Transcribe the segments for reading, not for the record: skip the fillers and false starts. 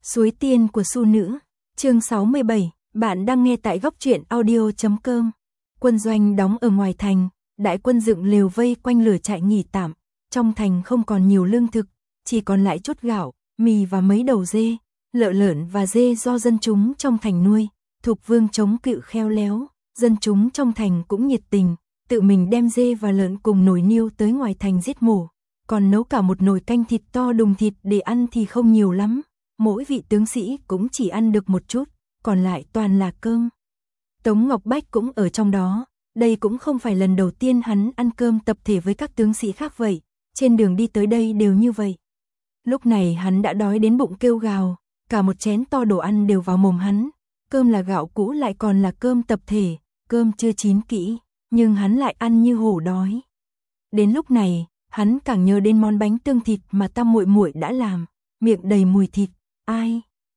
Suối tiên của Su Nữ, chương 67, bạn đang nghe tại góc truyện audio.com. Quân doanh đóng ở ngoài thành, đại quân dựng lều vây quanh lửa trại nghỉ tạm, trong thành không còn nhiều lương thực, chỉ còn lại chút gạo, mì và mấy đầu dê, lợn và dê do dân chúng trong thành nuôi. Thục Vương chống cự khéo léo, dân chúng trong thành cũng nhiệt tình, tự mình đem dê và lợn cùng nồi niêu tới ngoài thành giết mổ, còn nấu cả một nồi canh thịt to đùng thịt để ăn thì không nhiều lắm. Mỗi vị tướng sĩ cũng chỉ ăn được một chút, còn lại toàn là cơm. Tống Ngọc Bách cũng ở trong đó, đây cũng không phải lần đầu tiên hắn ăn cơm tập thể với các tướng sĩ khác vậy, trên đường đi tới đây đều như vậy. Lúc này hắn đã đói đến bụng kêu gào, cả một chén to đồ ăn đều vào mồm hắn, cơm là gạo cũ lại còn là cơm tập thể, cơm chưa chín kỹ, nhưng hắn lại ăn như hổ đói. Đến lúc này, hắn càng nhớ đến món bánh tương thịt mà Tam muội muội đã làm, miệng đầy mùi thịt. Ai?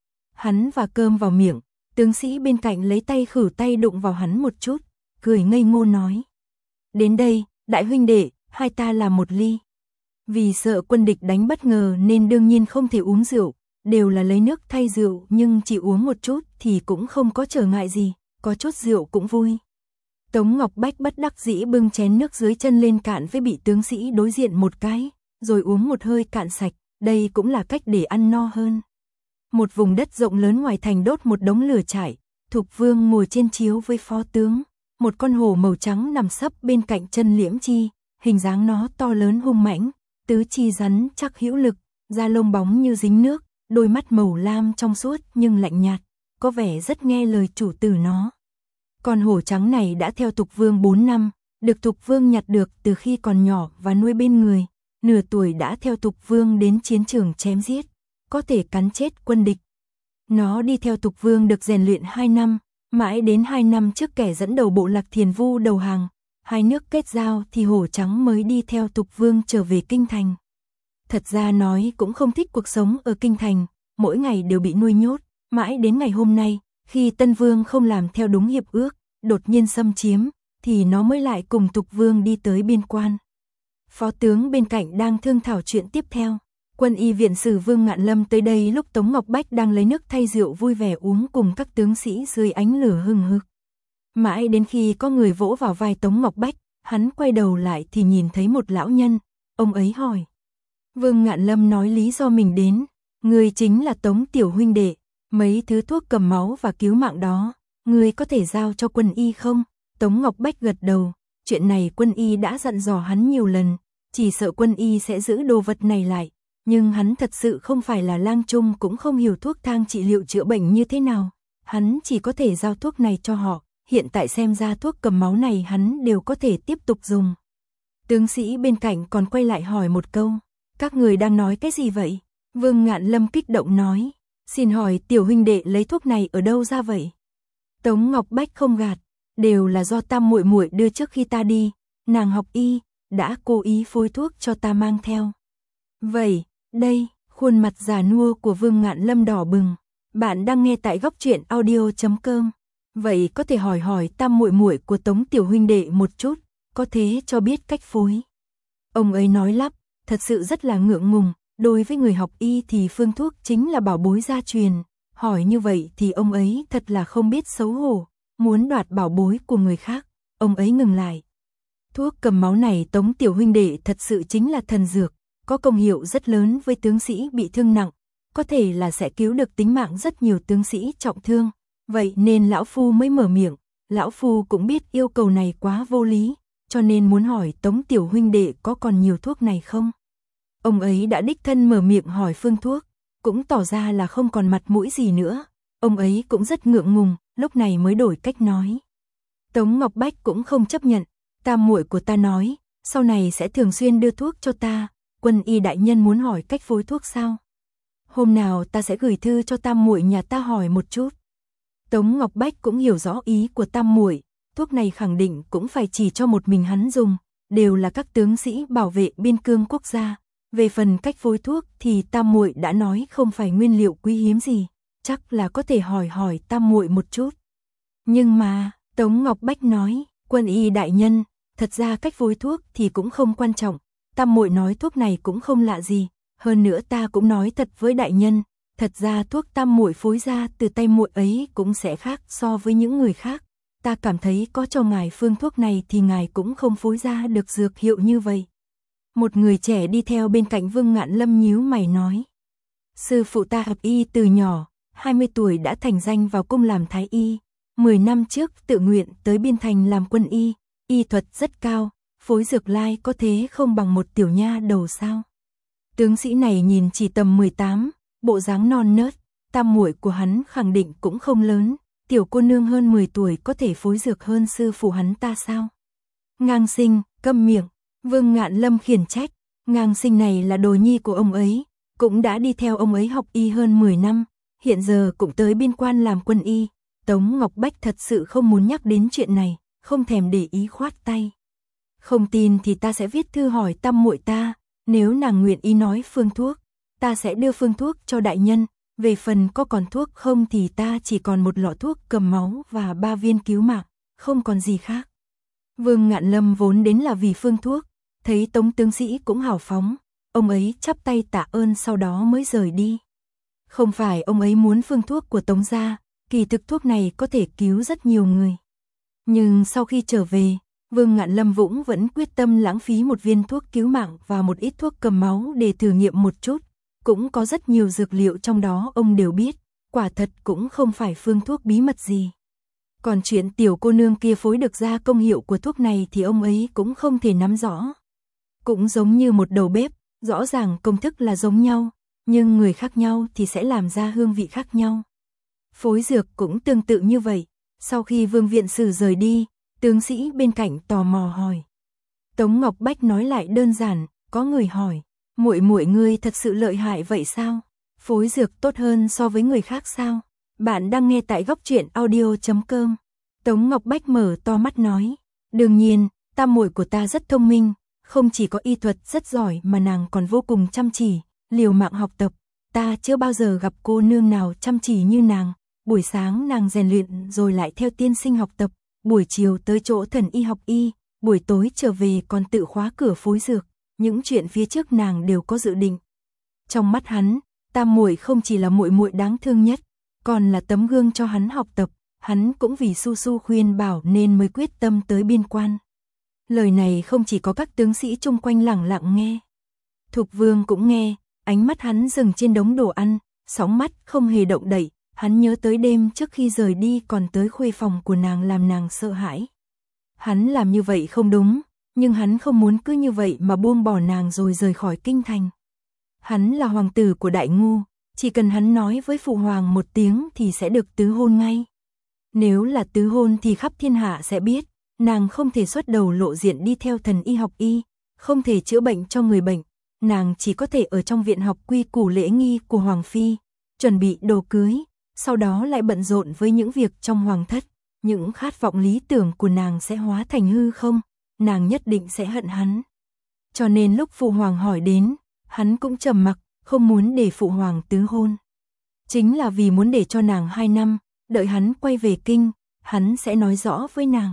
Hắn và cơm vào miệng, tướng sĩ bên cạnh lấy tay khử tay đụng vào hắn một chút, cười ngây ngô nói. Đến đây, đại huynh đệ, hai ta làm một ly. Vì sợ quân địch đánh bất ngờ nên đương nhiên không thể uống rượu, đều là lấy nước thay rượu nhưng chỉ uống một chút thì cũng không có trở ngại gì, có chút rượu cũng vui. Tống Ngọc Bách bất đắc dĩ bưng chén nước dưới chân lên cạn với vị tướng sĩ đối diện một cái, rồi uống một hơi cạn sạch, đây cũng là cách để ăn no hơn. Một vùng đất rộng lớn ngoài thành đốt một đống lửa trại, Thục Vương ngồi trên chiếu với phó tướng, một con hổ màu trắng nằm sấp bên cạnh chân Liễm Chi, hình dáng nó to lớn hung mãnh, tứ chi rắn chắc hữu lực, da lông bóng như dính nước, đôi mắt màu lam trong suốt nhưng lạnh nhạt, có vẻ rất nghe lời chủ tử nó. Con hổ trắng này đã theo Thục Vương 4 năm, được Thục Vương nhặt được từ khi còn nhỏ và nuôi bên người, nửa tuổi đã theo Thục Vương đến chiến trường chém giết, có thể cắn chết quân địch. Nó đi theo Thục Vương được rèn luyện 2 năm, mãi đến 2 năm trước kẻ dẫn đầu bộ lạc Thiền Vu đầu hàng, hai nước kết giao thì hổ trắng mới đi theo Thục Vương trở về kinh thành. Thật ra nói cũng không thích cuộc sống ở kinh thành, mỗi ngày đều bị nuôi nhốt, mãi đến ngày hôm nay, khi Tân Vương không làm theo đúng hiệp ước, đột nhiên xâm chiếm, thì nó mới lại cùng Thục Vương đi tới biên quan. Phó tướng bên cạnh đang thương thảo chuyện tiếp theo. Quân y viện sử Vương Ngạn Lâm tới đây lúc Tống Ngọc Bách đang lấy nước thay rượu vui vẻ uống cùng các tướng sĩ dưới ánh lửa hừng hực. Mãi đến khi có người vỗ vào vai Tống Ngọc Bách, hắn quay đầu lại thì nhìn thấy một lão nhân, ông ấy hỏi. Vương Ngạn Lâm nói lý do mình đến, người chính là Tống tiểu huynh đệ, mấy thứ thuốc cầm máu và cứu mạng đó, người có thể giao cho quân y không? Tống Ngọc Bách gật đầu, chuyện này quân y đã dặn dò hắn nhiều lần, chỉ sợ quân y sẽ giữ đồ vật này lại. Nhưng hắn thật sự không phải là lang trung cũng không hiểu thuốc thang trị liệu chữa bệnh như thế nào. Hắn chỉ có thể giao thuốc này cho họ. Hiện tại xem ra thuốc cầm máu này hắn đều có thể tiếp tục dùng. Tướng sĩ bên cạnh còn quay lại hỏi một câu. Các người đang nói cái gì vậy? Vương Ngạn Lâm kích động nói. Xin hỏi tiểu huynh đệ lấy thuốc này ở đâu ra vậy? Tống Ngọc Bách không gạt. Đều là do Tam muội muội đưa trước khi ta đi. Nàng học y, đã cố ý phối thuốc cho ta mang theo. Vậy, đây, khuôn mặt già nua của Vương Ngạn Lâm đỏ bừng. Bạn đang nghe tại góc truyện audio.com. Vậy có thể hỏi Tam muội muội của Tống tiểu huynh đệ một chút, có thế cho biết cách phối. Ông ấy nói lắp, thật sự rất là ngượng ngùng, đối với người học y thì phương thuốc chính là bảo bối gia truyền. Hỏi như vậy thì ông ấy thật là không biết xấu hổ, muốn đoạt bảo bối của người khác. Ông ấy ngừng lại. Thuốc cầm máu này Tống tiểu huynh đệ thật sự chính là thần dược. Có công hiệu rất lớn với tướng sĩ bị thương nặng, có thể là sẽ cứu được tính mạng rất nhiều tướng sĩ trọng thương. Vậy nên lão phu mới mở miệng, lão phu cũng biết yêu cầu này quá vô lý, cho nên muốn hỏi Tống tiểu huynh đệ có còn nhiều thuốc này không? Ông ấy đã đích thân mở miệng hỏi phương thuốc, cũng tỏ ra là không còn mặt mũi gì nữa. Ông ấy cũng rất ngượng ngùng, lúc này mới đổi cách nói. Tống Ngọc Bách cũng không chấp nhận, Tam muội của ta nói, sau này sẽ thường xuyên đưa thuốc cho ta. Quân y đại nhân muốn hỏi cách phối thuốc sao? Hôm nào ta sẽ gửi thư cho Tam muội nhà ta hỏi một chút. Tống Ngọc Bách cũng hiểu rõ ý của Tam muội, thuốc này khẳng định cũng phải chỉ cho một mình hắn dùng, đều là các tướng sĩ bảo vệ biên cương quốc gia. Về phần cách phối thuốc thì Tam muội đã nói không phải nguyên liệu quý hiếm gì, chắc là có thể hỏi Tam muội một chút. Nhưng mà, Tống Ngọc Bách nói, quân y đại nhân, thật ra cách phối thuốc thì cũng không quan trọng. Tam muội nói thuốc này cũng không lạ gì, hơn nữa ta cũng nói thật với đại nhân, Thật ra thuốc tam muội phối ra từ tay muội ấy cũng sẽ khác so với những người khác. Ta cảm thấy có cho ngài phương thuốc này thì ngài cũng không phối ra được dược hiệu như vậy. Một người trẻ đi theo bên cạnh Vương Ngạn Lâm nhíu mày nói. Sư phụ ta học y từ nhỏ, 20 tuổi đã thành danh vào cung làm thái y. 10 năm trước tự nguyện tới Biên Thành làm quân y, y thuật rất cao, phối dược lai có thế không bằng một tiểu nha đầu sao. Tướng sĩ này nhìn chỉ tầm 18, bộ dáng non nớt, tam muội của hắn khẳng định cũng không lớn, tiểu cô nương hơn 10 tuổi có thể phối dược hơn sư phụ hắn ta sao. Ngang Sinh, câm miệng, Vương Ngạn Lâm khiển trách, Ngang Sinh này là đồ nhi của ông ấy, cũng đã đi theo ông ấy học y hơn 10 năm, hiện giờ cũng tới biên quan làm quân y. Tống Ngọc Bách thật sự không muốn nhắc đến chuyện này, không thèm để ý khoát tay. Không tin thì ta sẽ viết thư hỏi tam muội ta, nếu nàng nguyện ý nói phương thuốc, ta sẽ đưa phương thuốc cho đại nhân, về phần có còn thuốc không thì ta chỉ còn một lọ thuốc cầm máu và 3 viên cứu mạng, không còn gì khác. Vương Ngạn Lâm vốn đến là vì phương thuốc, thấy Tống tướng sĩ cũng hào phóng, ông ấy chắp tay tạ ơn sau đó mới rời đi. Không phải ông ấy muốn phương thuốc của Tống gia, kỳ thực thuốc này có thể cứu rất nhiều người. Nhưng sau khi trở về, Vương Ngạn Lâm Vũng vẫn quyết tâm lãng phí một viên thuốc cứu mạng và một ít thuốc cầm máu để thử nghiệm một chút. Cũng có rất nhiều dược liệu trong đó ông đều biết, quả thật cũng không phải phương thuốc bí mật gì. Còn chuyện tiểu cô nương kia phối được ra công hiệu của thuốc này thì ông ấy cũng không thể nắm rõ. Cũng giống như một đầu bếp, rõ ràng công thức là giống nhau, nhưng người khác nhau thì sẽ làm ra hương vị khác nhau. Phối dược cũng tương tự như vậy. Sau khi Vương viện sử rời đi, tướng sĩ bên cạnh tò mò hỏi. Tống Ngọc Bách nói lại đơn giản, có người hỏi, muội muội ngươi thật sự lợi hại vậy sao? Phối dược tốt hơn so với người khác sao? Bạn đang nghe tại góc truyện audio.com. Tống Ngọc Bách mở to mắt nói, đương nhiên, tam muội của ta rất thông minh, không chỉ có y thuật rất giỏi mà nàng còn vô cùng chăm chỉ, liều mạng học tập. Ta chưa bao giờ gặp cô nương nào chăm chỉ như nàng. Buổi sáng nàng rèn luyện rồi lại theo tiên sinh học tập, buổi chiều tới chỗ thần y học y, buổi tối trở về còn tự khóa cửa phối dược, những chuyện phía trước nàng đều có dự định. Trong mắt hắn, tam muội không chỉ là muội muội đáng thương nhất, còn là tấm gương cho hắn học tập, hắn cũng vì Su Su khuyên bảo nên mới quyết tâm tới biên quan. Lời này không chỉ có các tướng sĩ chung quanh lẳng lặng nghe. Thục Vương cũng nghe, ánh mắt hắn dừng trên đống đồ ăn, sóng mắt không hề động đậy. Hắn nhớ tới đêm trước khi rời đi còn tới khuê phòng của nàng làm nàng sợ hãi. Hắn làm như vậy không đúng, nhưng hắn không muốn cứ như vậy mà buông bỏ nàng rồi rời khỏi kinh thành. Hắn là hoàng tử của Đại Ngu, chỉ cần hắn nói với phụ hoàng một tiếng thì sẽ được tứ hôn ngay. Nếu là tứ hôn thì khắp thiên hạ sẽ biết, nàng không thể xuất đầu lộ diện đi theo thần y học y, không thể chữa bệnh cho người bệnh, nàng chỉ có thể ở trong viện học quy củ lễ nghi của hoàng phi, chuẩn bị đồ cưới. Sau đó lại bận rộn với những việc trong hoàng thất, những khát vọng lý tưởng của nàng sẽ hóa thành hư không, nàng nhất định sẽ hận hắn. Cho nên lúc phụ hoàng hỏi đến, hắn cũng trầm mặc, không muốn để phụ hoàng tứ hôn. Chính là vì muốn để cho nàng 2 năm, đợi hắn quay về kinh, hắn sẽ nói rõ với nàng.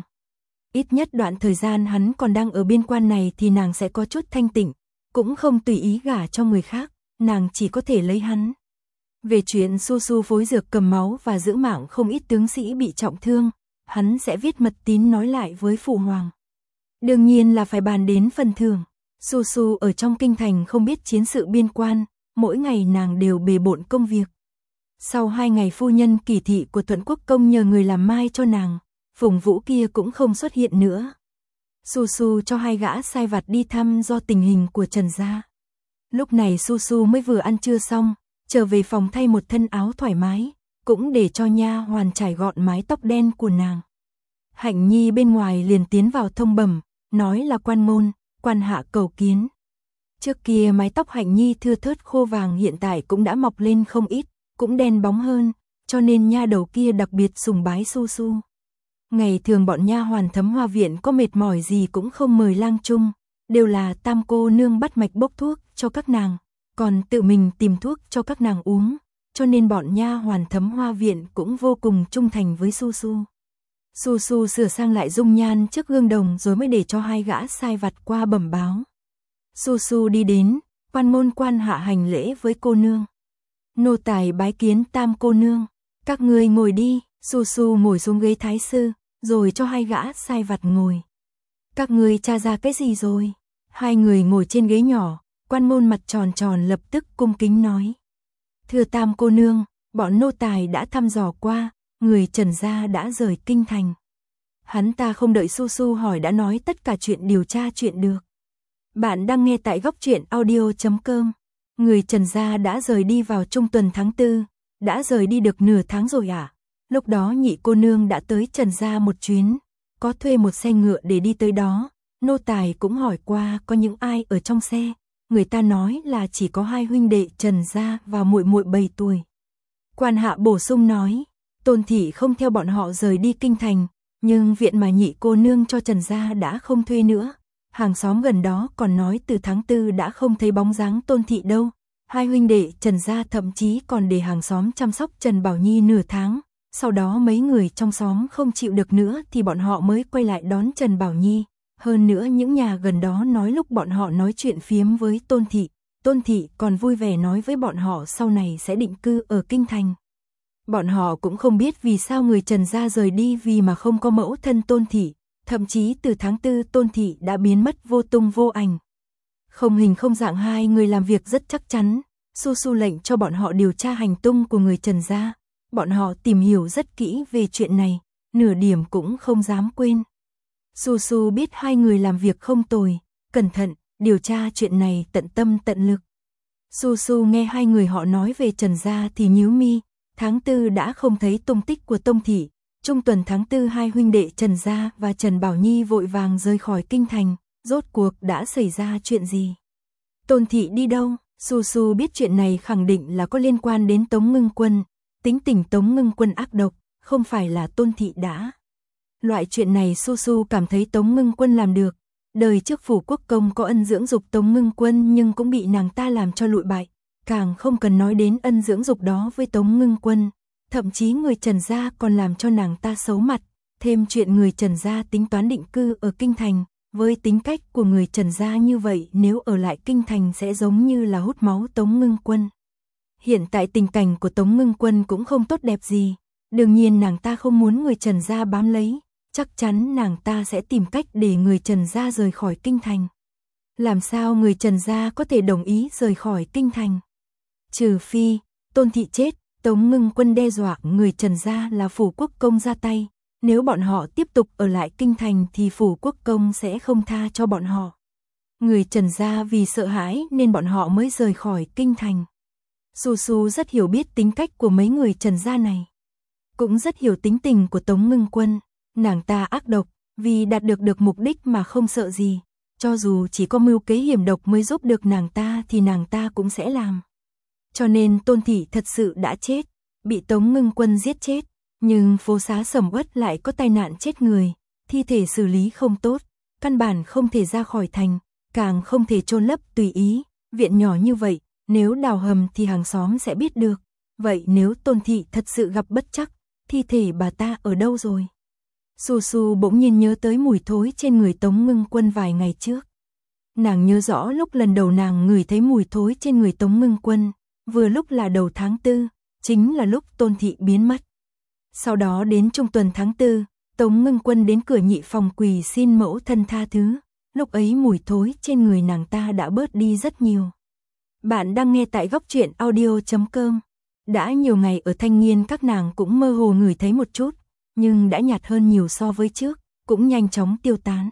Ít nhất đoạn thời gian hắn còn đang ở biên quan này thì nàng sẽ có chút thanh tịnh, cũng không tùy ý gả cho người khác, nàng chỉ có thể lấy hắn. Về chuyện Su Su phối dược cầm máu và giữ mạng không ít tướng sĩ bị trọng thương, hắn sẽ viết mật tín nói lại với phụ hoàng. Đương nhiên là phải bàn đến phần thưởng. Su Su ở trong kinh thành không biết chiến sự biên quan, mỗi ngày nàng đều bề bộn công việc. Sau 2 ngày phu nhân kỳ thị của Thuận Quốc công nhờ người làm mai cho nàng, Phùng Vũ kia cũng không xuất hiện nữa. Su Su cho 2 gã sai vặt đi thăm do tình hình của Trần gia. Lúc này Su Su mới vừa ăn trưa xong, trở về phòng thay một thân áo thoải mái, cũng để cho nha hoàn trải gọn mái tóc đen của nàng. Hạnh Nhi bên ngoài liền tiến vào thông bẩm, nói là quan môn, quan hạ cầu kiến. Trước kia mái tóc Hạnh Nhi thưa thớt khô vàng hiện tại cũng đã mọc lên không ít, cũng đen bóng hơn, cho nên nha đầu kia đặc biệt sùng bái Su Su. Ngày thường bọn nha hoàn Thấm Hoa viện có mệt mỏi gì cũng không mời lang chung, đều là tam cô nương bắt mạch bốc thuốc cho các nàng, còn tự mình tìm thuốc cho các nàng uống, cho nên bọn nha hoàn Thấm Hoa viện cũng vô cùng trung thành với Su Su. Su Su sửa sang lại dung nhan trước gương đồng rồi mới để cho 2 gã sai vặt qua bẩm báo. Su Su đi đến, quan môn quan hạ hành lễ với cô nương. Nô tài bái kiến Tam cô nương. Các ngươi ngồi đi. Su Su ngồi xuống ghế thái sư, rồi cho hai gã sai vặt ngồi. Các ngươi tra ra cái gì rồi? Hai người ngồi trên ghế nhỏ, quan môn mặt tròn tròn lập tức cung kính nói. Thưa Tam cô nương, bọn nô tài đã thăm dò qua, người Trần gia đã rời kinh thành. Hắn ta không đợi Su Su hỏi đã nói tất cả chuyện điều tra chuyện được. Bạn đang nghe tại góc truyện audio.com. Người Trần gia đã rời đi vào trung tuần tháng 4, đã rời đi được nửa tháng rồi à? Lúc đó nhị cô nương đã tới Trần gia một chuyến, có thuê một xe ngựa để đi tới đó. Nô tài cũng hỏi qua có những ai ở trong xe, người ta nói là chỉ có hai huynh đệ Trần gia và muội muội 7 tuổi. Quan hạ bổ sung nói, Tôn thị không theo bọn họ rời đi kinh thành, nhưng viện mà nhị cô nương cho Trần gia đã không thuê nữa. Hàng xóm gần đó còn nói từ tháng 4 đã không thấy bóng dáng Tôn thị đâu. Hai huynh đệ Trần gia thậm chí còn để hàng xóm chăm sóc Trần Bảo Nhi nửa tháng. Sau đó mấy người trong xóm không chịu được nữa thì bọn họ mới quay lại đón Trần Bảo Nhi. Hơn nữa những nhà gần đó nói lúc bọn họ nói chuyện phiếm với Tôn thị còn vui vẻ nói với bọn họ sau này sẽ định cư ở kinh thành. Bọn họ cũng không biết vì sao người Trần gia rời đi vì mà không có mẫu thân Tôn thị. Thậm chí từ tháng 4 Tôn thị đã biến mất vô tung vô ảnh. Không hình không dạng hai người làm việc rất chắc chắn. Su Su lệnh cho bọn họ điều tra hành tung của người Trần gia. Bọn họ tìm hiểu rất kỹ về chuyện này, nửa điểm cũng không dám quên. Su Su biết hai người làm việc không tồi, cẩn thận, điều tra chuyện này tận tâm tận lực. Su Su nghe hai người họ nói về Trần gia thì nhíu mi, tháng 4 đã không thấy tung tích của Tông thị. Trung tuần tháng 4 hai huynh đệ Trần gia và Trần Bảo Nhi vội vàng rời khỏi kinh thành, rốt cuộc đã xảy ra chuyện gì? Tôn thị đi đâu? Su Su biết chuyện này khẳng định là có liên quan đến Tống Ngưng Quân. Tính tình Tống Ngưng Quân ác độc, không phải là Tôn thị đã. Loại chuyện này Su Su cảm thấy Tống Ngưng Quân làm được. Đời trước Phủ Quốc Công có ân dưỡng dục Tống Ngưng Quân nhưng cũng bị nàng ta làm cho lụi bại. Càng không cần nói đến ân dưỡng dục đó với Tống Ngưng Quân. Thậm chí người Trần gia còn làm cho nàng ta xấu mặt. Thêm chuyện người Trần gia tính toán định cư ở kinh thành. Với tính cách của người Trần gia như vậy nếu ở lại kinh thành sẽ giống như là hút máu Tống Ngưng Quân. Hiện tại tình cảnh của Tống Ngưng Quân cũng không tốt đẹp gì. Đương nhiên nàng ta không muốn người Trần gia bám lấy. Chắc chắn nàng ta sẽ tìm cách để người Trần gia rời khỏi kinh thành. Làm sao người Trần gia có thể đồng ý rời khỏi kinh thành? Trừ phi, Tôn thị chết, Tống Ngưng Quân đe dọa người Trần gia là Phủ Quốc Công ra tay. Nếu bọn họ tiếp tục ở lại kinh thành thì Phủ Quốc Công sẽ không tha cho bọn họ. Người Trần gia vì sợ hãi nên bọn họ mới rời khỏi kinh thành. Su Su rất hiểu biết tính cách của mấy người Trần gia này. Cũng rất hiểu tính tình của Tống Ngưng Quân. Nàng ta ác độc, vì đạt được mục đích mà không sợ gì. Cho dù chỉ có mưu kế hiểm độc mới giúp được nàng ta thì nàng ta cũng sẽ làm. Cho nên Tôn thị thật sự đã chết, bị Tống Ngưng Quân giết chết. Nhưng phố xá sầm uất lại có tai nạn chết người, thi thể xử lý không tốt, căn bản không thể ra khỏi thành, càng không thể chôn lấp tùy ý. Viện nhỏ như vậy, nếu đào hầm thì hàng xóm sẽ biết được. Vậy nếu Tôn thị thật sự gặp bất trắc, thi thể bà ta ở đâu rồi? Su Su bỗng nhiên nhớ tới mùi thối trên người Tống Ngưng Quân vài ngày trước. Nàng nhớ rõ lúc lần đầu nàng ngửi thấy mùi thối trên người Tống Ngưng Quân, vừa lúc là đầu tháng 4, chính là lúc Tôn thị biến mất. Sau đó đến trung tuần tháng 4, Tống Ngưng Quân đến cửa nhị phòng quỳ xin mẫu thân tha thứ. Lúc ấy mùi thối trên người nàng ta đã bớt đi rất nhiều. Bạn đang nghe tại góc truyện audio.com. Đã nhiều ngày ở Thanh Nghiên các nàng cũng mơ hồ ngửi thấy một chút, nhưng đã nhạt hơn nhiều so với trước, cũng nhanh chóng tiêu tán.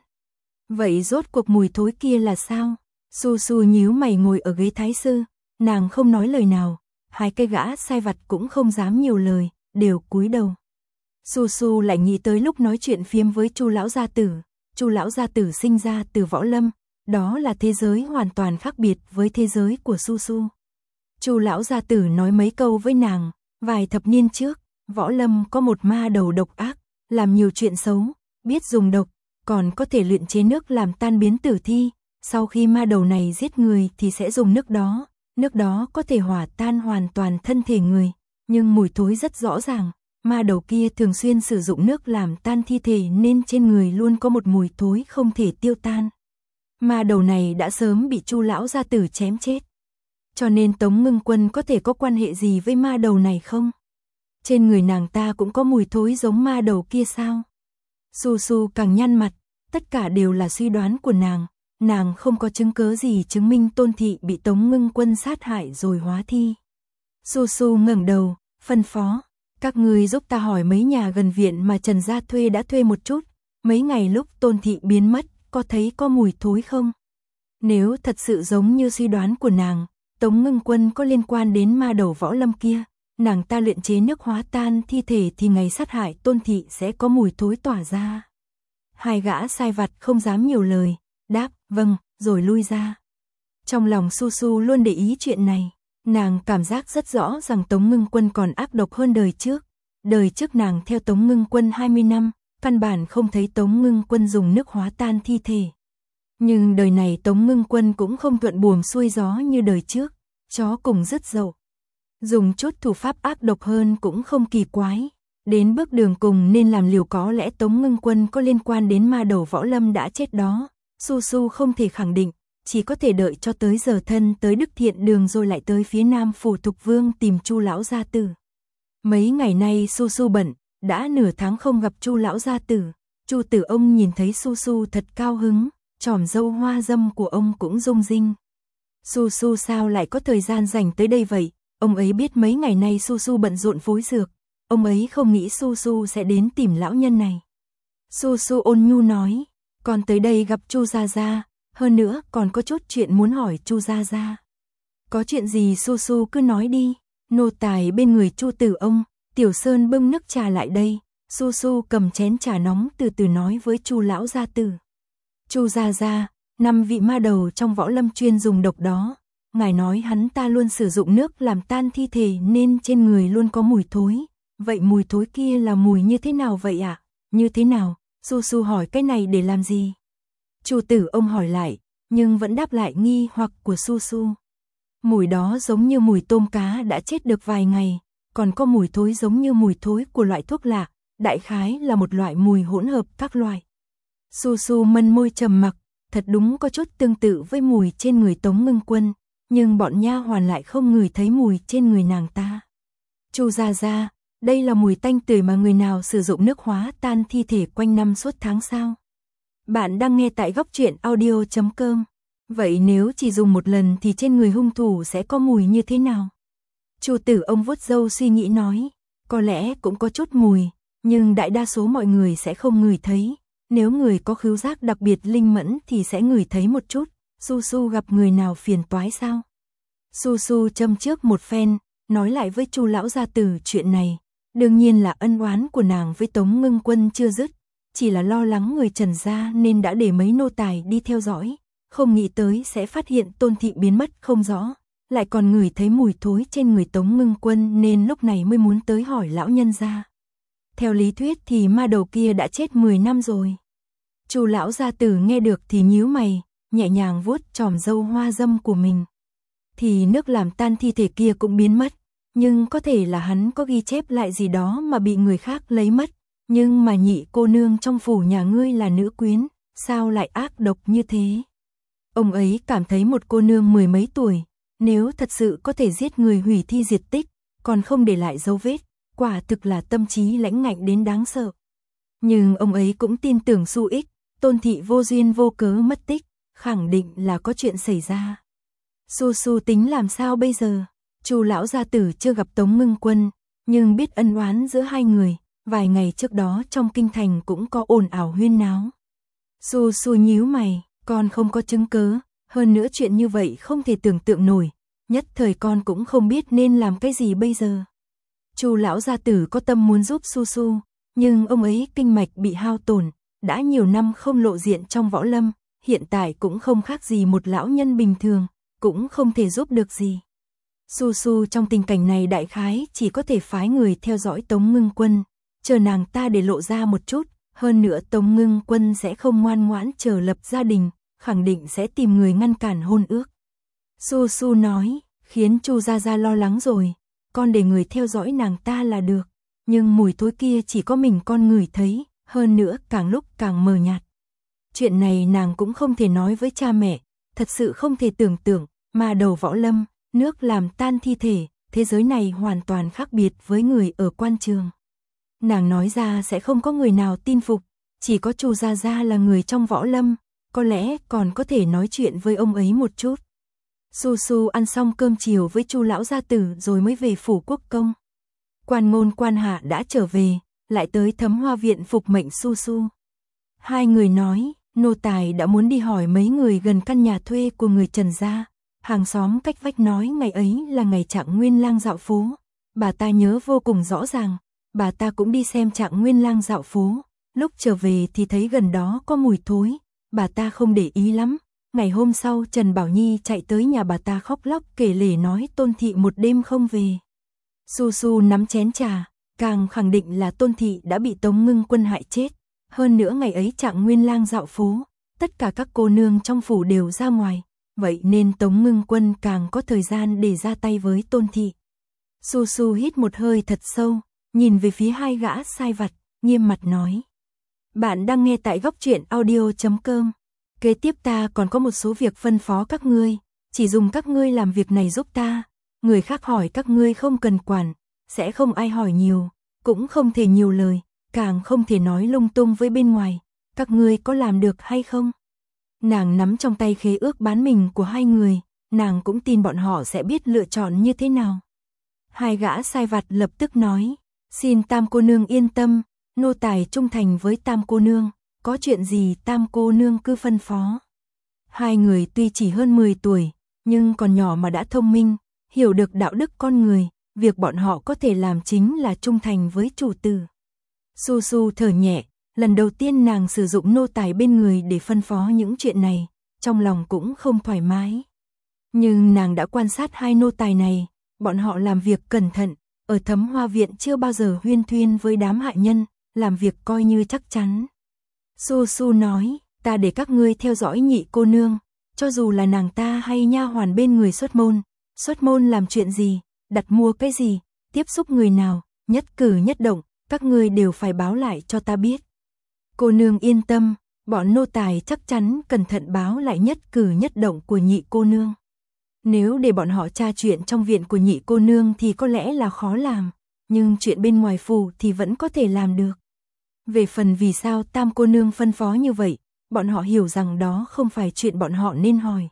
Vậy rốt cuộc mùi thối kia là sao? Su Su nhíu mày ngồi ở ghế thái sư, nàng không nói lời nào, hai cái gã sai vặt cũng không dám nhiều lời, đều cúi đầu. Su Su lại nghĩ tới lúc nói chuyện phiếm với Chu lão gia tử. Chu lão gia tử sinh ra từ võ lâm, đó là thế giới hoàn toàn khác biệt với thế giới của Su Su. Chu lão gia tử nói mấy câu với nàng, vài thập niên trước, võ lâm có một ma đầu độc ác, làm nhiều chuyện xấu, biết dùng độc, còn có thể luyện chế nước làm tan biến tử thi. Sau khi ma đầu này giết người thì sẽ dùng nước đó có thể hòa tan hoàn toàn thân thể người, nhưng mùi thối rất rõ ràng. Ma đầu kia thường xuyên sử dụng nước làm tan thi thể nên trên người luôn có một mùi thối không thể tiêu tan. Ma đầu này đã sớm bị Chu lão gia tử chém chết. cho nên Tống Ngưng Quân có thể có quan hệ gì với ma đầu này không? Trên người nàng ta cũng có mùi thối giống ma đầu kia sao? Su Su càng nhăn mặt, tất cả đều là suy đoán của nàng không có chứng cứ gì chứng minh Tôn Thị bị Tống Ngưng Quân sát hại rồi hóa thi. Su Su ngẩng đầu, phân phó, các ngươi giúp ta hỏi mấy nhà gần viện mà Trần gia thuê đã thuê một chút, mấy ngày lúc Tôn Thị biến mất, có thấy có mùi thối không? Nếu thật sự giống như suy đoán của nàng, Tống Ngưng Quân có liên quan đến ma đầu võ lâm kia, nàng ta luyện chế nước hóa tan thi thể thì ngày sát hại Tôn Thị sẽ có mùi thối tỏa ra. Hai gã sai vặt không dám nhiều lời, đáp, vâng, rồi lui ra. Trong lòng Su Su luôn để ý chuyện này, nàng cảm giác rất rõ rằng Tống Ngưng Quân còn ác độc hơn đời trước. Đời trước nàng theo Tống Ngưng Quân 20 năm, căn bản không thấy Tống Ngưng Quân dùng nước hóa tan thi thể. Nhưng đời này Tống Ngưng Quân cũng không thuận buồm xuôi gió như đời trước, chó cùng rứt dậu. Dùng chút thủ pháp ác độc hơn cũng không kỳ quái. Đến bước đường cùng nên làm liều, có lẽ Tống Ngưng Quân có liên quan đến ma đầu võ lâm đã chết đó. Su Su không thể khẳng định, chỉ có thể đợi cho tới giờ thân tới Đức Thiện Đường rồi lại tới phía Nam phủ Thục Vương tìm Chu lão gia tử. Mấy ngày nay Su Su bận, đã nửa tháng không gặp Chu lão gia tử. Chu tử ông nhìn thấy Su Su thật cao hứng, chòm râu hoa dâm của ông cũng rung rinh. Su Su sao lại có thời gian dành tới đây vậy? Ông ấy biết mấy ngày nay Su Su bận rộn phối dược, ông ấy không nghĩ Su Su sẽ đến tìm lão nhân này. Su Su ôn nhu nói, con tới đây gặp Chu gia gia, hơn nữa còn có chút chuyện muốn hỏi Chu gia gia. Có chuyện gì Su Su cứ nói đi. Nô tài bên người Chu tử ông, Tiểu Sơn bưng nước trà lại đây. Su Su cầm chén trà nóng từ từ nói với Chu lão gia tử. Chu gia gia, 5 vị ma đầu trong võ lâm chuyên dùng độc đó. Ngài nói hắn ta luôn sử dụng nước làm tan thi thể nên trên người luôn có mùi thối. Vậy mùi thối kia là mùi như thế nào vậy ạ? Như thế nào? Su Su hỏi cái này để làm gì? Chu tử ông hỏi lại, nhưng vẫn đáp lại nghi hoặc của Su Su. Mùi đó giống như mùi tôm cá đã chết được vài ngày, còn có mùi thối giống như mùi thối của loại thuốc lạ, đại khái là một loại mùi hỗn hợp các loại. Su Su mân môi trầm mặc, thật đúng có chút tương tự với mùi trên người Tống Ngưng Quân, nhưng bọn nha hoàn lại không ngửi thấy mùi trên người nàng ta. Chu gia gia, đây là mùi tanh tưởi mà người nào sử dụng nước hóa tan thi thể quanh năm suốt tháng sao? Bạn đang nghe tại góc truyện audio.com. Vậy nếu chỉ dùng một lần thì trên người hung thủ sẽ có mùi như thế nào? Chu tử ông vuốt râu suy nghĩ nói, có lẽ cũng có chút mùi, nhưng đại đa số mọi người sẽ không ngửi thấy. Nếu người có khứu giác đặc biệt linh mẫn thì sẽ ngửi thấy một chút. Su Su gặp người nào phiền toái sao? Su Su châm trước một phen, nói lại với Chu lão gia tử chuyện này. Đương nhiên là ân oán của nàng với Tống Ngưng Quân chưa dứt, chỉ là lo lắng người Trần gia nên đã để mấy nô tài đi theo dõi, không nghĩ tới sẽ phát hiện Tôn Thị biến mất không rõ, lại còn ngửi thấy mùi thối trên người Tống Ngưng Quân nên lúc này mới muốn tới hỏi lão nhân gia. Theo lý thuyết thì ma đầu kia đã chết 10 năm rồi. Chu lão gia tử nghe được thì nhíu mày, nhẹ nhàng vuốt chòm râu hoa dâm của mình. Thì nước làm tan thi thể kia cũng biến mất, nhưng có thể là hắn có ghi chép lại gì đó mà bị người khác lấy mất, nhưng mà nhị cô nương trong phủ nhà ngươi là nữ quyến, sao lại ác độc như thế? Ông ấy cảm thấy một cô nương 10 mấy tuổi, nếu thật sự có thể giết người hủy thi diệt tích, còn không để lại dấu vết, quả thực là tâm trí lãnh ngạnh đến đáng sợ. Nhưng ông ấy cũng tin tưởng Su Ích, Tôn Thị vô duyên vô cớ mất tích, khẳng định là có chuyện xảy ra. Su Su tính làm sao bây giờ? Chu lão gia tử chưa gặp Tống Ngưng Quân, nhưng biết ân oán giữa hai người, vài ngày trước đó trong kinh thành cũng có ồn ào huyên náo. Su Su nhíu mày, con không có chứng cứ, hơn nữa chuyện như vậy không thể tưởng tượng nổi, nhất thời con cũng không biết nên làm cái gì bây giờ. Chu lão gia tử có tâm muốn giúp Su Su, nhưng ông ấy kinh mạch bị hao tổn, đã nhiều năm không lộ diện trong võ lâm, hiện tại cũng không khác gì một lão nhân bình thường, cũng không thể giúp được gì. Su Su trong tình cảnh này đại khái chỉ có thể phái người theo dõi Tống Ngưng Quân, chờ nàng ta để lộ ra một chút, hơn nữa Tống Ngưng Quân sẽ không ngoan ngoãn chờ lập gia đình, khẳng định sẽ tìm người ngăn cản hôn ước. Su Su nói, khiến Chu gia gia lo lắng rồi, con để người theo dõi nàng ta là được, nhưng mùi thối kia chỉ có mình con ngửi thấy, hơn nữa càng lúc càng mờ nhạt. Chuyện này nàng cũng không thể nói với cha mẹ, thật sự không thể tưởng tượng, mà đầu võ lâm, nước làm tan thi thể, thế giới này hoàn toàn khác biệt với người ở quan trường. Nàng nói ra sẽ không có người nào tin phục, chỉ có Chu Gia Gia là người trong võ lâm, có lẽ còn có thể nói chuyện với ông ấy một chút. Su Su ăn xong cơm chiều với Chu lão gia tử rồi mới về phủ quốc công. Quan Ngôn Quan Hạ đã trở về, lại tới Thấm Hoa viện phục mệnh Su Su. Hai người nói, nô tài đã muốn đi hỏi mấy người gần căn nhà thuê của người Trần gia. Hàng xóm cách vách nói ngày ấy là ngày Trạng Nguyên Lang dạo phố. Bà ta nhớ vô cùng rõ ràng, bà ta cũng đi xem Trạng Nguyên Lang dạo phố. Lúc trở về thì thấy gần đó có mùi thối, bà ta không để ý lắm. Ngày hôm sau Trần Bảo Nhi chạy tới nhà bà ta khóc lóc kể lể nói Tôn Thị một đêm không về. Su Su nắm chén trà, càng khẳng định là Tôn Thị đã bị Tống Ngưng Quân hại chết. Hơn nữa ngày ấy Trạng Nguyên Lang dạo phố, tất cả các cô nương trong phủ đều ra ngoài, vậy nên Tống Ngưng Quân càng có thời gian để ra tay với Tôn Thị. Su Su hít một hơi thật sâu, nhìn về phía hai gã sai vặt, nghiêm mặt nói. Bạn đang nghe tại góc truyện audio.com. Kế tiếp ta còn có một số việc phân phó các ngươi, chỉ dùng các ngươi làm việc này giúp ta. Người khác hỏi các ngươi không cần quản, sẽ không ai hỏi nhiều, cũng không thể nhiều lời, càng không thể nói lung tung với bên ngoài. Các ngươi có làm được hay không? Nàng nắm trong tay khế ước bán mình của hai người, nàng cũng tin bọn họ sẽ biết lựa chọn như thế nào. Hai gã sai vặt lập tức nói, xin Tam cô nương yên tâm, nô tài trung thành với Tam cô nương, có chuyện gì Tam cô nương cứ phân phó. Hai người tuy chỉ hơn 10 tuổi, nhưng còn nhỏ mà đã thông minh, hiểu được đạo đức con người, việc bọn họ có thể làm chính là trung thành với chủ tử. Su Su thở nhẹ, lần đầu tiên nàng sử dụng nô tài bên người để phân phó những chuyện này, trong lòng cũng không thoải mái. Nhưng nàng đã quan sát hai nô tài này, bọn họ làm việc cẩn thận, ở Thấm Hoa viện chưa bao giờ huyên thuyên với đám hại nhân, làm việc coi như chắc chắn. Su Su nói, ta để các ngươi theo dõi Nhị cô nương, cho dù là nàng ta hay nha hoàn bên người xuất môn làm chuyện gì, đặt mua cái gì, tiếp xúc người nào, nhất cử nhất động, các ngươi đều phải báo lại cho ta biết. Cô nương yên tâm, bọn nô tài chắc chắn cẩn thận báo lại nhất cử nhất động của Nhị cô nương. Nếu để bọn họ tra chuyện trong viện của Nhị cô nương thì có lẽ là khó làm, nhưng chuyện bên ngoài phủ thì vẫn có thể làm được. Về phần vì sao Tam cô nương phân phó như vậy, bọn họ hiểu rằng đó không phải chuyện bọn họ nên hỏi.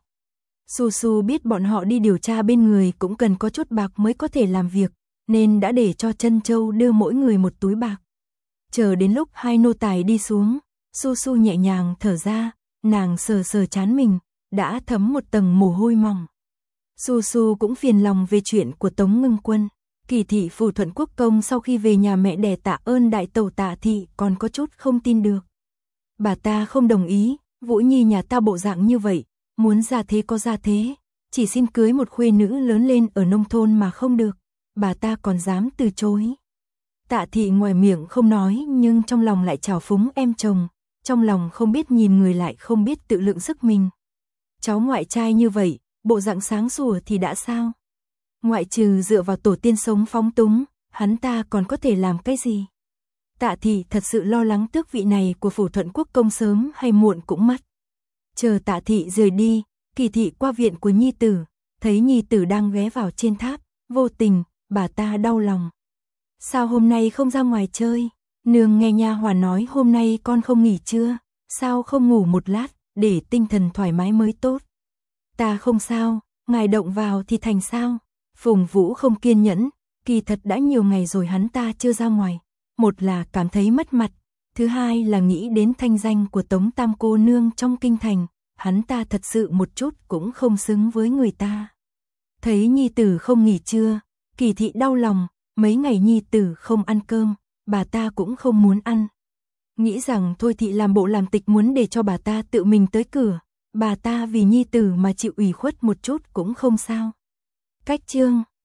Su Su biết bọn họ đi điều tra bên người cũng cần có chút bạc mới có thể làm việc, nên đã để cho Trân Châu đưa mỗi người một túi bạc. Chờ đến lúc hai nô tài đi xuống, Su Su nhẹ nhàng thở ra, nàng sờ sờ trán mình, đã thấm một tầng mồ hôi mỏng. Su Su cũng phiền lòng về chuyện của Tống Ngưng Quân. Kỳ thị phủ Thuận Quốc công sau khi về nhà mẹ đẻ tạ ơn đại tẩu Tạ Thị còn có chút không tin được. Bà ta không đồng ý, Vũ Nhi nhà ta bộ dạng như vậy, muốn ra thế có ra thế, chỉ xin cưới một khuê nữ lớn lên ở nông thôn mà không được, bà ta còn dám từ chối. Tạ Thị ngoài miệng không nói nhưng trong lòng lại trào phúng em chồng, trong lòng không biết nhìn người lại không biết tự lượng sức mình. Cháu ngoại trai như vậy, bộ dạng sáng sủa thì đã sao? Ngoại trừ dựa vào tổ tiên sống phóng túng, hắn ta còn có thể làm cái gì? Tạ Thị thật sự lo lắng tước vị này của phủ Thuận Quốc công sớm hay muộn cũng mất. Chờ Tạ Thị rời đi, Kỳ thị qua viện của nhi tử, thấy nhi tử đang ghé vào trên tháp, vô tình, bà ta đau lòng. Sao hôm nay không ra ngoài chơi? Nương nghe nha hoàn nói hôm nay con không nghỉ trưa, sao không ngủ một lát, để tinh thần thoải mái mới tốt. Ta không sao, ngài động vào thì thành sao? Phùng Vũ không kiên nhẫn, kỳ thật đã nhiều ngày rồi hắn ta chưa ra ngoài. Một là cảm thấy mất mặt, thứ hai là nghĩ đến thanh danh của Tống Tam cô nương trong kinh thành, hắn ta thật sự một chút cũng không xứng với người ta. Thấy nhi tử không nghỉ trưa, Kỳ thị đau lòng, mấy ngày nhi tử không ăn cơm, bà ta cũng không muốn ăn. Nghĩ rằng Thôi Thị làm bộ làm tịch muốn để cho bà ta tự mình tới cửa, bà ta vì nhi tử mà chịu ủy khuất một chút cũng không sao. Cách chương